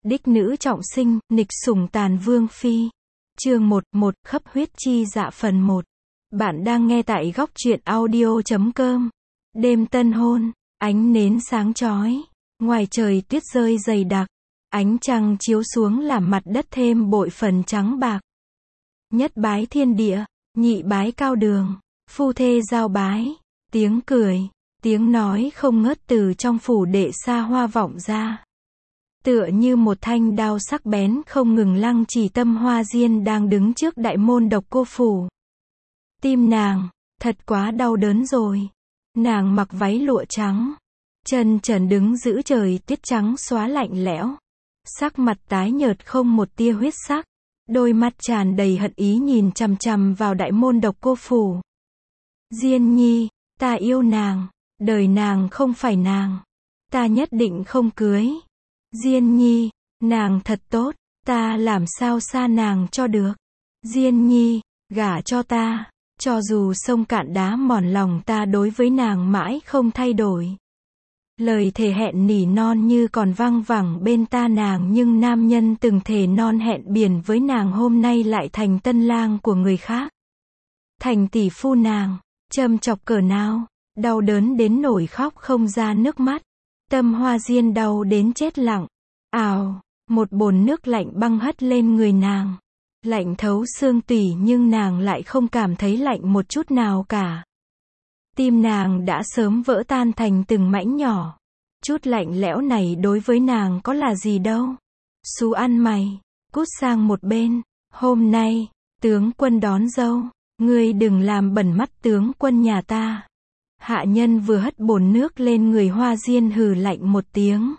Đích nữ trọng sinh, nghịch sủng tàn vương phi. Chương 1, khấp huyết chi dạ phần 1. Bạn đang nghe tại góc truyện audio.com. Đêm tân hôn, ánh nến sáng chói, ngoài trời tuyết rơi dày đặc, ánh trăng chiếu xuống làm mặt đất thêm bội phần trắng bạc. Nhất bái thiên địa, nhị bái cao đường, phu thê giao bái, tiếng cười, tiếng nói không ngớt từ trong phủ đệ xa hoa vọng ra. Tựa như một thanh đao sắc bén không ngừng lăng chỉ Tâm Hoa Diên đang đứng trước đại môn Độc Cô phủ. Tim nàng, thật quá đau đớn rồi. Nàng mặc váy lụa trắng, chân trần đứng giữ trời tuyết trắng xóa lạnh lẽo. Sắc mặt tái nhợt không một tia huyết sắc, đôi mắt tràn đầy hận ý nhìn chằm chằm vào đại môn Độc Cô phủ. Diên nhi, ta yêu nàng, đời nàng không phải nàng, ta nhất định không cưới. Diên nhi, nàng thật tốt, ta làm sao xa nàng cho được. Diên nhi, gả cho ta, cho dù sông cạn đá mòn lòng ta đối với nàng mãi không thay đổi. Lời thề hẹn nỉ non như còn văng vẳng bên ta nàng, nhưng nam nhân từng thề non hẹn biển với nàng hôm nay lại thành tân lang của người khác. Thành tỷ phu nàng, châm chọc cỡ nào, đau đớn đến nỗi khóc không ra nước mắt. Tâm Hoa Diên đau đến chết lặng. Ào, một bồn nước lạnh băng hất lên người nàng. Lạnh thấu xương tủy nhưng nàng lại không cảm thấy lạnh một chút nào cả. Tim nàng đã sớm vỡ tan thành từng mảnh nhỏ. Chút lạnh lẽo này đối với nàng có là gì đâu. Xú ăn mày, cút sang một bên. Hôm nay, tướng quân đón dâu, ngươi đừng làm bẩn mắt tướng quân nhà ta. Hạ nhân vừa hất bồn nước lên người Hoa Diên hừ lạnh một tiếng.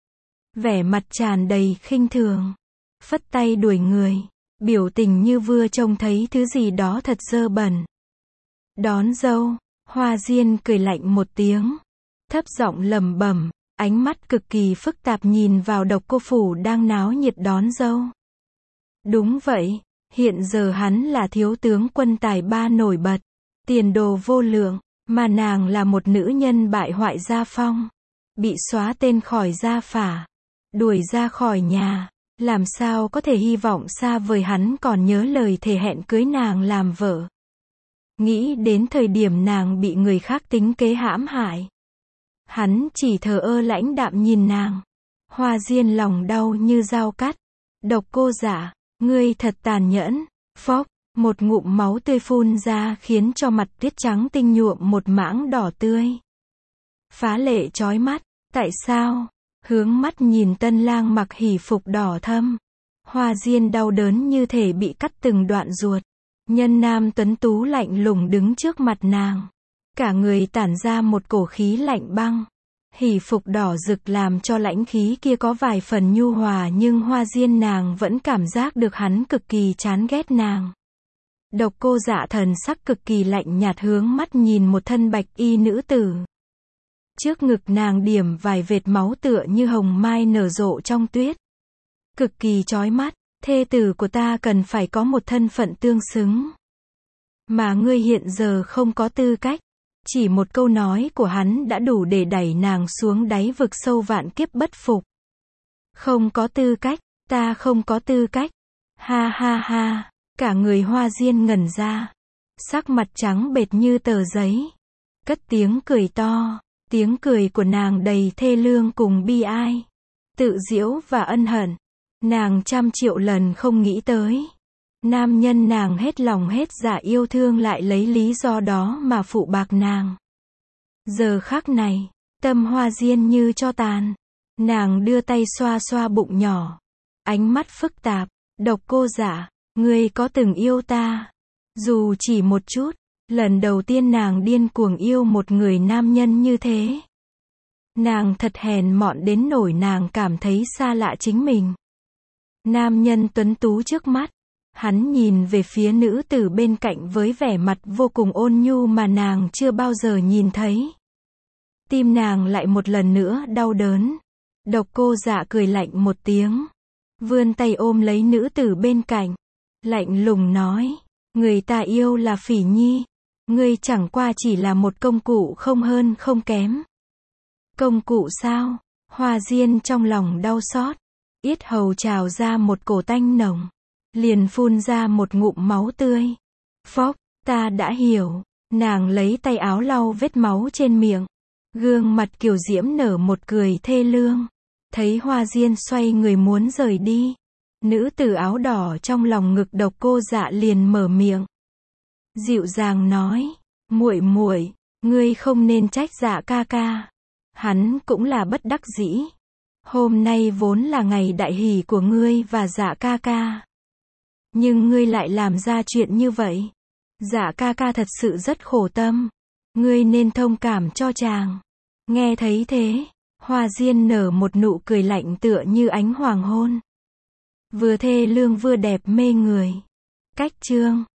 Vẻ mặt tràn đầy khinh thường. Phất tay đuổi người. Biểu tình như vừa trông thấy thứ gì đó thật dơ bẩn. Đón dâu. Hoa Diên cười lạnh một tiếng. Thấp giọng lẩm bẩm, ánh mắt cực kỳ phức tạp nhìn vào Độc Cô phủ đang náo nhiệt đón dâu. Đúng vậy, hiện giờ hắn là thiếu tướng quân tài ba nổi bật, tiền đồ vô lượng. Mà nàng là một nữ nhân bại hoại gia phong, bị xóa tên khỏi gia phả, đuổi ra khỏi nhà, làm sao có thể hy vọng xa vời hắn còn nhớ lời thề hẹn cưới nàng làm vợ. Nghĩ đến thời điểm nàng bị người khác tính kế hãm hại, hắn chỉ thờ ơ lãnh đạm nhìn nàng. Hoa Diên lòng đau như dao cắt. Độc Cô dạ, ngươi thật tàn nhẫn. Phốc. Một ngụm máu tươi phun ra khiến cho mặt tuyết trắng tinh nhuộm một mảng đỏ tươi. Phá lệ chói mắt. Tại sao? Hướng mắt nhìn tân lang mặc hỷ phục đỏ thâm. Hoa Diên đau đớn như thể bị cắt từng đoạn ruột. Nhân nam tuấn tú lạnh lùng đứng trước mặt nàng. Cả người tản ra một cổ khí lạnh băng. Hỷ phục đỏ rực làm cho lãnh khí kia có vài phần nhu hòa, nhưng Hoa Diên nàng vẫn cảm giác được hắn cực kỳ chán ghét nàng. Độc Cô dạ thần sắc cực kỳ lạnh nhạt hướng mắt nhìn một thân bạch y nữ tử. Trước ngực nàng điểm vài vệt máu tựa như hồng mai nở rộ trong tuyết. Cực kỳ chói mắt, thê tử của ta cần phải có một thân phận tương xứng. Mà ngươi hiện giờ không có tư cách. Chỉ một câu nói của hắn đã đủ để đẩy nàng xuống đáy vực sâu vạn kiếp bất phục. Không có tư cách, ta không có tư cách. Ha ha ha. Cả người Hoa Diên ngẩn ra. Sắc mặt trắng bệch như tờ giấy. Cất tiếng cười to. Tiếng cười của nàng đầy thê lương cùng bi ai. Tự giễu và ân hận. Nàng trăm triệu lần không nghĩ tới. Nam nhân nàng hết lòng hết dạ yêu thương lại lấy lý do đó mà phụ bạc nàng. Giờ khắc này, tâm Hoa Diên như tro tàn. Nàng đưa tay xoa xoa bụng nhỏ. Ánh mắt phức tạp. Độc Cô dạ, ngươi có từng yêu ta? Dù chỉ một chút. Lần đầu tiên nàng điên cuồng yêu một người nam nhân như thế. Nàng thật hèn mọn đến nỗi nàng cảm thấy xa lạ chính mình. Nam nhân tuấn tú trước mắt. Hắn nhìn về phía nữ tử bên cạnh với vẻ mặt vô cùng ôn nhu mà nàng chưa bao giờ nhìn thấy. Tim nàng lại một lần nữa đau đớn. Độc Cô dạ cười lạnh một tiếng. Vươn tay ôm lấy nữ tử bên cạnh. Lạnh lùng nói. Người ta yêu là Phỉ Nhi. Ngươi chẳng qua chỉ là một công cụ không hơn không kém. Công cụ sao? Hoa Diên trong lòng đau xót. Yết hầu trào ra một cổ tanh nồng. Liền phun ra một ngụm máu tươi. Phốc, ta đã hiểu. Nàng lấy tay áo lau vết máu trên miệng. Gương mặt kiều diễm nở một cười thê lương. Thấy Hoa Diên xoay người muốn rời đi. Nữ tử áo đỏ trong lòng ngực Độc Cô Dạ liền mở miệng. Dịu dàng nói, muội muội, ngươi không nên trách Dạ ca ca. Hắn cũng là bất đắc dĩ. Hôm nay vốn là ngày đại hỷ của ngươi và Dạ ca ca. Nhưng ngươi lại làm ra chuyện như vậy. Dạ ca ca thật sự rất khổ tâm. Ngươi nên thông cảm cho chàng. Nghe thấy thế, Hoa Diên nở một nụ cười lạnh tựa như ánh hoàng hôn. Vừa thê lương vừa đẹp mê người. Cách chương